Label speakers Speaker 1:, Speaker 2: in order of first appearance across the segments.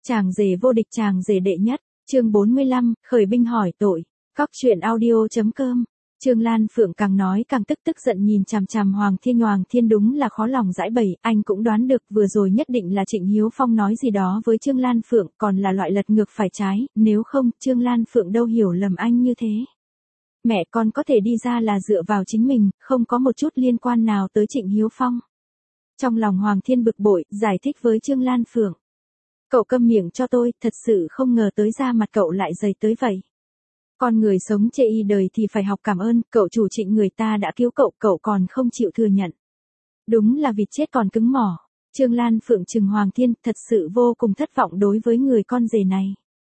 Speaker 1: Chàng rể vô địch, chàng rể đệ nhất, chương 45, khởi binh hỏi tội. Cóc truyện audio.com. Trương Lan Phượng càng nói càng tức giận nhìn chằm chằm Hoàng Thiên đúng là khó lòng giải bày, anh cũng đoán được vừa rồi nhất định là Trịnh Hiếu Phong nói gì đó với Trương Lan Phượng, còn là loại lật ngược phải trái, nếu không, Trương Lan Phượng đâu hiểu lầm anh như thế. Mẹ con có thể đi ra là dựa vào chính mình, không có một chút liên quan nào tới Trịnh Hiếu Phong. Trong lòng Hoàng Thiên bực bội, giải thích với Trương Lan Phượng. Cậu câm miệng cho tôi, thật sự không ngờ tới da mặt cậu lại dày tới vậy. Con người sống chê y đời thì phải học cảm ơn, cậu chủ Trịnh người ta đã cứu cậu còn không chịu thừa nhận. Đúng là vịt chết còn cứng mỏ. Trương Lan Phượng trừng Hoàng Thiên, thật sự vô cùng thất vọng đối với người con rể này.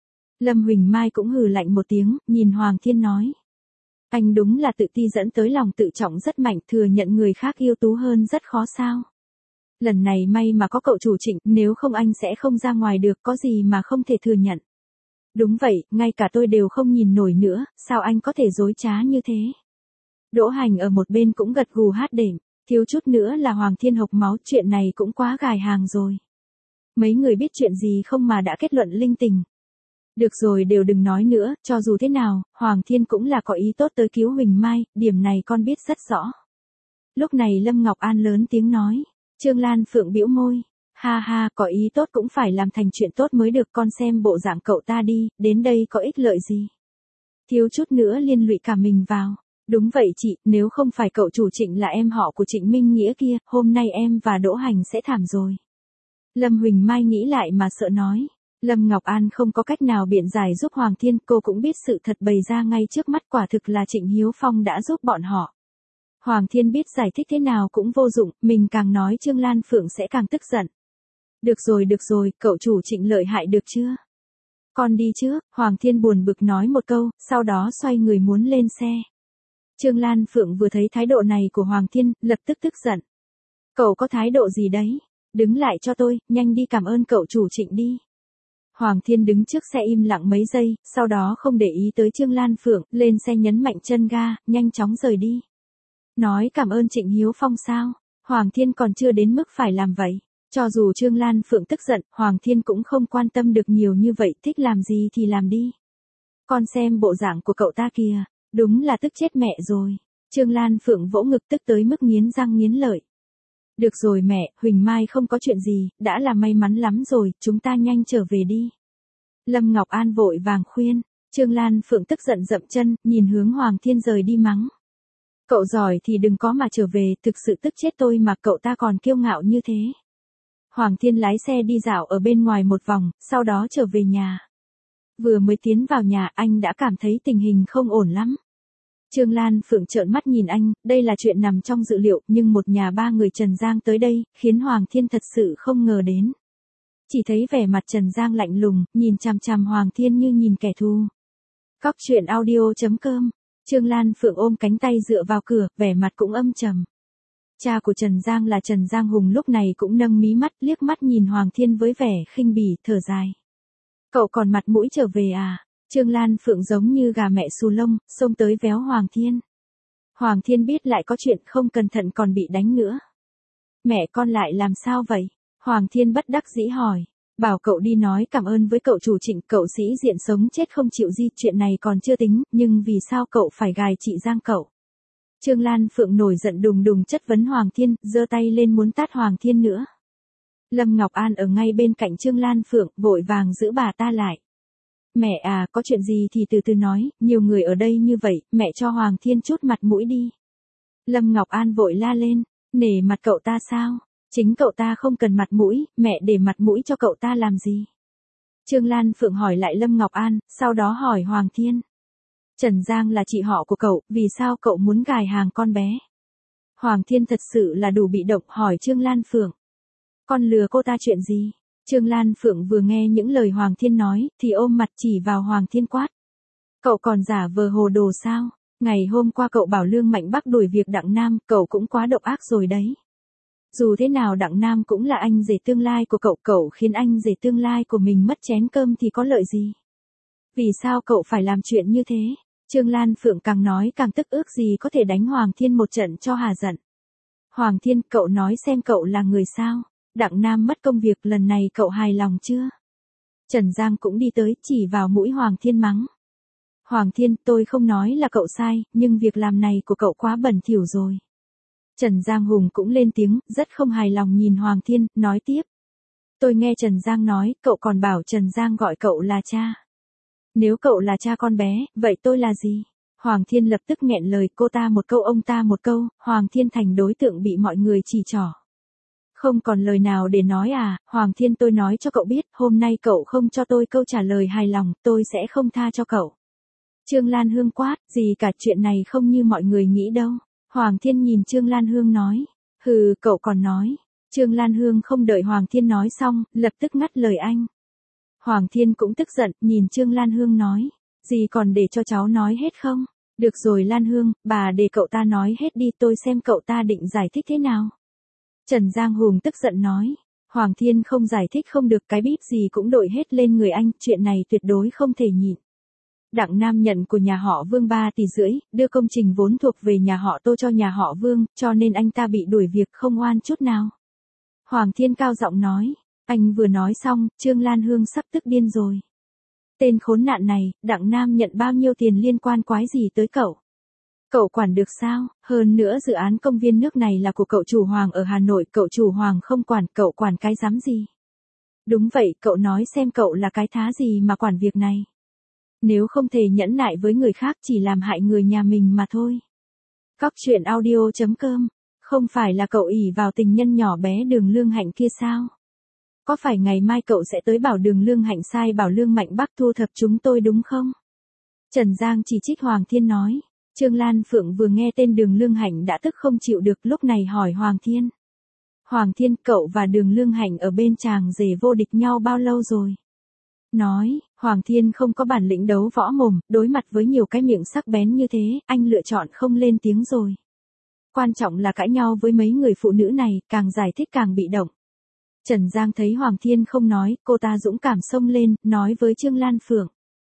Speaker 1: Lâm Huỳnh Mai cũng hừ lạnh một tiếng, nhìn Hoàng Thiên nói. Anh đúng là tự ti dẫn tới lòng tự trọng rất mạnh, thừa nhận người khác ưu tú hơn rất khó sao. Lần này may mà có cậu chủ Trịnh, nếu không anh sẽ không ra ngoài được, có gì mà không thể thừa nhận. Đúng vậy, ngay cả tôi đều không nhìn nổi nữa, sao anh có thể dối trá như thế. Đỗ Hành ở một bên cũng gật gù hát đệm, thiếu chút nữa là Hoàng Thiên hộc máu, chuyện này cũng quá gài hàng rồi. Mấy người biết chuyện gì không mà đã kết luận linh tình. Được rồi, đều đừng nói nữa, cho dù thế nào, Hoàng Thiên cũng là có ý tốt tới cứu Huỳnh Mai, điểm này con biết rất rõ. Lúc này Lâm Ngọc An lớn tiếng nói. Trương Lan Phượng bĩu môi. Ha ha, có ý tốt cũng phải làm thành chuyện tốt mới được, con xem bộ dạng cậu ta đi, đến đây có ích lợi gì. Thiếu chút nữa liên lụy cả mình vào. Đúng vậy chị, nếu không phải cậu chủ Trịnh là em họ của Trịnh Minh Nghĩa kia, hôm nay em và Đỗ Hành sẽ thảm rồi. Lâm Huỳnh Mai nghĩ lại mà sợ nói. Lâm Ngọc An không có cách nào biện giải giúp Hoàng Thiên, cô cũng biết sự thật bày ra ngay trước mắt, quả thực là Trịnh Hiếu Phong đã giúp bọn họ. Hoàng Thiên biết giải thích thế nào cũng vô dụng, mình càng nói Trương Lan Phượng sẽ càng tức giận. Được rồi, cậu chủ Trịnh lợi hại được chưa? Con đi trước, Hoàng Thiên buồn bực nói một câu, sau đó xoay người muốn lên xe. Trương Lan Phượng vừa thấy thái độ này của Hoàng Thiên, lập tức tức giận. Cậu có thái độ gì đấy? Đứng lại cho tôi, nhanh đi cảm ơn cậu chủ Trịnh đi. Hoàng Thiên đứng trước xe im lặng mấy giây, sau đó không để ý tới Trương Lan Phượng, lên xe nhấn mạnh chân ga, nhanh chóng rời đi. Nói cảm ơn Trịnh Hiếu Phong sao? Hoàng Thiên còn chưa đến mức phải làm vậy. Cho dù Trương Lan Phượng tức giận, Hoàng Thiên cũng không quan tâm được nhiều như vậy, thích làm gì thì làm đi. Con xem bộ dạng của cậu ta kìa, đúng là tức chết mẹ rồi. Trương Lan Phượng vỗ ngực tức tới mức nghiến răng nghiến lợi. Được rồi mẹ, Huỳnh Mai không có chuyện gì, đã là may mắn lắm rồi, chúng ta nhanh trở về đi. Lâm Ngọc An vội vàng khuyên, Trương Lan Phượng tức giận dậm chân, nhìn hướng Hoàng Thiên rời đi mắng. Cậu giỏi thì đừng có mà trở về, thực sự tức chết tôi mà cậu ta còn kiêu ngạo như thế. Hoàng Thiên lái xe đi dạo ở bên ngoài một vòng, sau đó trở về nhà. Vừa mới tiến vào nhà anh đã cảm thấy tình hình không ổn lắm. Trương Lan Phượng trợn mắt nhìn anh, đây là chuyện nằm trong dự liệu, nhưng một nhà ba người Trần Giang tới đây, khiến Hoàng Thiên thật sự không ngờ đến. Chỉ thấy vẻ mặt Trần Giang lạnh lùng, nhìn chằm chằm Hoàng Thiên như nhìn kẻ thù. Cóc truyện audio.com. Trương Lan Phượng ôm cánh tay dựa vào cửa, vẻ mặt cũng âm trầm. Cha của Trần Giang là Trần Giang Hùng lúc này cũng nâng mí mắt, liếc mắt nhìn Hoàng Thiên với vẻ khinh bỉ, thở dài. Cậu còn mặt mũi trở về à? Trương Lan Phượng giống như gà mẹ xù lông, xông tới véo Hoàng Thiên. Hoàng Thiên biết lại có chuyện không cẩn thận còn bị đánh nữa. Mẹ con lại làm sao vậy? Hoàng Thiên bất đắc dĩ hỏi. Bảo cậu đi nói cảm ơn với cậu chủ Trịnh, cậu sĩ diện sống chết không chịu di, chuyện này còn chưa tính, nhưng vì sao cậu phải gài chị Giang cậu? Trương Lan Phượng nổi giận đùng đùng chất vấn Hoàng Thiên, giơ tay lên muốn tát Hoàng Thiên nữa. Lâm Ngọc An ở ngay bên cạnh Trương Lan Phượng, vội vàng giữ bà ta lại. Mẹ à, có chuyện gì thì từ từ nói, nhiều người ở đây như vậy, mẹ cho Hoàng Thiên chút mặt mũi đi. Lâm Ngọc An vội la lên, nể mặt cậu ta sao? Chính cậu ta không cần mặt mũi, mẹ để mặt mũi cho cậu ta làm gì? Trương Lan Phượng hỏi lại Lâm Ngọc An, sau đó hỏi Hoàng Thiên. Trần Giang là chị họ của cậu, vì sao cậu muốn gài hàng con bé? Hoàng Thiên thật sự là đủ bị động, hỏi Trương Lan Phượng. Con lừa cô ta chuyện gì? Trương Lan Phượng vừa nghe những lời Hoàng Thiên nói, thì ôm mặt chỉ vào Hoàng Thiên quát. Cậu còn giả vờ hồ đồ sao? Ngày hôm qua cậu bảo Lương Mạnh Bắc đuổi việc Đặng Nam, cậu cũng quá độc ác rồi đấy. Dù thế nào Đặng Nam cũng là anh rể tương lai của cậu khiến anh rể tương lai của mình mất chén cơm thì có lợi gì? Vì sao cậu phải làm chuyện như thế? Trương Lan Phượng càng nói càng tức, ước gì có thể đánh Hoàng Thiên một trận cho hà giận. Hoàng Thiên, cậu nói xem cậu là người sao? Đặng Nam mất công việc lần này cậu hài lòng chưa? Trần Giang cũng đi tới, chỉ vào mũi Hoàng Thiên mắng. Hoàng Thiên, tôi không nói là cậu sai, nhưng việc làm này của cậu quá bẩn thỉu rồi. Trần Giang Hùng cũng lên tiếng, rất không hài lòng nhìn Hoàng Thiên, nói tiếp. Tôi nghe Trần Giang nói, cậu còn bảo Trần Giang gọi cậu là cha. Nếu cậu là cha con bé, vậy tôi là gì? Hoàng Thiên lập tức nghẹn lời, cô ta một câu ông ta một câu, Hoàng Thiên thành đối tượng bị mọi người chỉ trỏ. Không còn lời nào để nói à, Hoàng Thiên, tôi nói cho cậu biết, hôm nay cậu không cho tôi câu trả lời hài lòng, tôi sẽ không tha cho cậu. Trương Lan Hương quát, gì cả, chuyện này không như mọi người nghĩ đâu. Hoàng Thiên nhìn Trương Lan Hương nói, hừ, cậu còn nói. Trương Lan Hương không đợi Hoàng Thiên nói xong, lập tức ngắt lời anh. Hoàng Thiên cũng tức giận, nhìn Trương Lan Hương nói, gì còn để cho cháu nói hết không? Được rồi Lan Hương, bà để cậu ta nói hết đi, tôi xem cậu ta định giải thích thế nào. Trần Giang Hùng tức giận nói, Hoàng Thiên không giải thích không được, cái bíp gì cũng đội hết lên người anh, chuyện này tuyệt đối không thể nhịn. Đặng Nam nhận của nhà họ Vương 3,5 tỷ, đưa công trình vốn thuộc về nhà họ Tô cho nhà họ Vương, cho nên anh ta bị đuổi việc không oan chút nào. Hoàng Thiên cao giọng nói, anh vừa nói xong, Trương Lan Hương sắp tức điên rồi. Tên khốn nạn này, Đặng Nam nhận bao nhiêu tiền liên quan quái gì tới cậu? Cậu quản được sao? Hơn nữa dự án công viên nước này là của cậu chủ Hoàng ở Hà Nội, cậu chủ Hoàng không quản, cậu quản cái dám gì? Đúng vậy, cậu nói xem cậu là cái thá gì mà quản việc này? Nếu không thể nhẫn nại với người khác chỉ làm hại người nhà mình mà thôi. Cóc truyện audio.com, không phải là cậu ỷ vào tình nhân nhỏ bé Đường Lương Hạnh kia sao? Có phải ngày mai cậu sẽ tới bảo Đường Lương Hạnh sai bảo Lương Mạnh Bắc thu thập chúng tôi đúng không? Trần Giang chỉ trích Hoàng Thiên nói. Trương Lan Phượng vừa nghe tên Đường Lương Hạnh đã tức không chịu được, lúc này hỏi Hoàng Thiên. Hoàng Thiên, cậu và Đường Lương Hạnh ở bên chàng rể vô địch nhau bao lâu rồi? Nói, Hoàng Thiên không có bản lĩnh đấu võ mồm, đối mặt với nhiều cái miệng sắc bén như thế, anh lựa chọn không lên tiếng rồi. Quan trọng là cãi nhau với mấy người phụ nữ này, càng giải thích càng bị động. Trần Giang thấy Hoàng Thiên không nói, cô ta dũng cảm xông lên, nói với Trương Lan Phượng.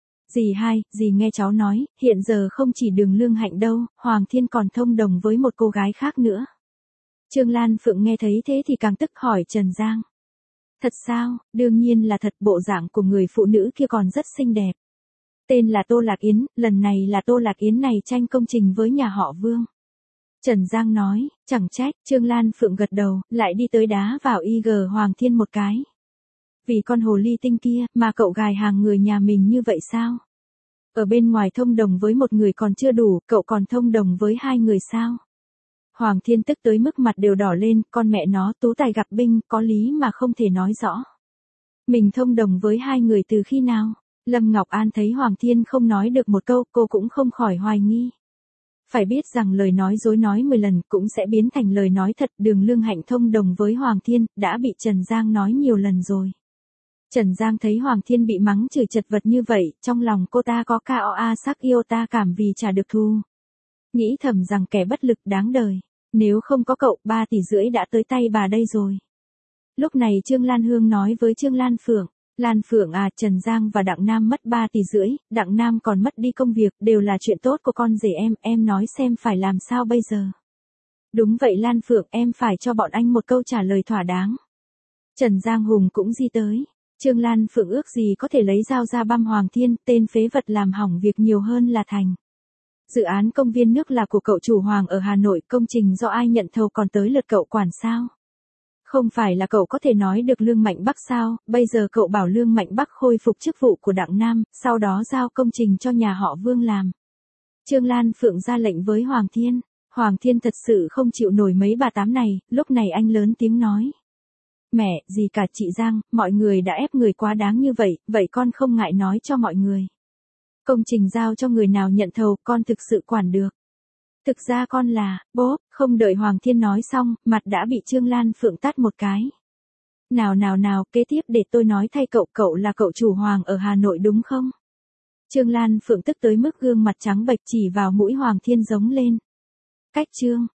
Speaker 1: Dì hai, dì nghe cháu nói, hiện giờ không chỉ Đường Lương Hạnh đâu, Hoàng Thiên còn thông đồng với một cô gái khác nữa. Trương Lan Phượng nghe thấy thế thì càng tức hỏi Trần Giang. Thật sao? Đương nhiên là thật, bộ dạng của người phụ nữ kia còn rất xinh đẹp. Tên là Tô Lạc Yến, lần này là Tô Lạc Yến này tranh công trình với nhà họ Vương. Trần Giang nói, chẳng trách, Trương Lan Phượng gật đầu, lại đi tới đá vào IG Hoàng Thiên một cái. Vì con hồ ly tinh kia, mà cậu gài hàng người nhà mình như vậy sao? Ở bên ngoài thông đồng với một người còn chưa đủ, cậu còn thông đồng với 2 người sao? Hoàng Thiên tức tới mức mặt đều đỏ lên, con mẹ nó, tú tài gặp binh, có lý mà không thể nói rõ. Mình thông đồng với 2 người từ khi nào? Lâm Ngọc An thấy Hoàng Thiên không nói được một câu, cô cũng không khỏi hoài nghi. Phải biết rằng lời nói dối nói 10 lần cũng sẽ biến thành lời nói thật. Đường Lương Hạnh thông đồng với Hoàng Thiên, đã bị Trần Giang nói nhiều lần rồi. Trần Giang thấy Hoàng Thiên bị mắng chửi chật vật như vậy, trong lòng cô ta có KOA sắc yêu ta cảm vì trả được thù. Nghĩ thầm rằng kẻ bất lực đáng đời. Nếu không có cậu, 3,5 tỷ đã tới tay bà đây rồi. Lúc này Trương Lan Hương nói với Trương Lan Phượng. Lan Phượng à, Trần Giang và Đặng Nam mất 3,5 tỷ, Đặng Nam còn mất đi công việc, đều là chuyện tốt của con rể em nói xem phải làm sao bây giờ. Đúng vậy Lan Phượng, em phải cho bọn anh một câu trả lời thỏa đáng. Trần Giang Hùng cũng di tới. Trương Lan Phượng ước gì có thể lấy dao ra băm Hoàng Thiên, tên phế vật làm hỏng việc nhiều hơn là thành. Dự án công viên nước là của cậu chủ Hoàng ở Hà Nội, công trình do ai nhận thầu còn tới lượt cậu quản sao? Không phải là cậu có thể nói được Lương Mạnh Bắc sao, bây giờ cậu bảo Lương Mạnh Bắc khôi phục chức vụ của Đặng Nam, sau đó giao công trình cho nhà họ Vương làm. Trương Lan Phượng ra lệnh với Hoàng Thiên. Hoàng Thiên thật sự không chịu nổi mấy bà tám này, lúc này anh lớn tiếng nói. Mẹ, gì cả chị Giang, mọi người đã ép người quá đáng như vậy, vậy con không ngại nói cho mọi người. Công trình giao cho người nào nhận thầu, con thực sự quản được. Thực ra con là, bố, không đợi Hoàng Thiên nói xong, mặt đã bị Trương Lan Phượng tát một cái. Nào, kế tiếp để tôi nói thay cậu là cậu chủ Hoàng ở Hà Nội đúng không? Trương Lan Phượng tức tới mức gương mặt trắng bệch chỉ vào mũi Hoàng Thiên giống lên. Cách chương.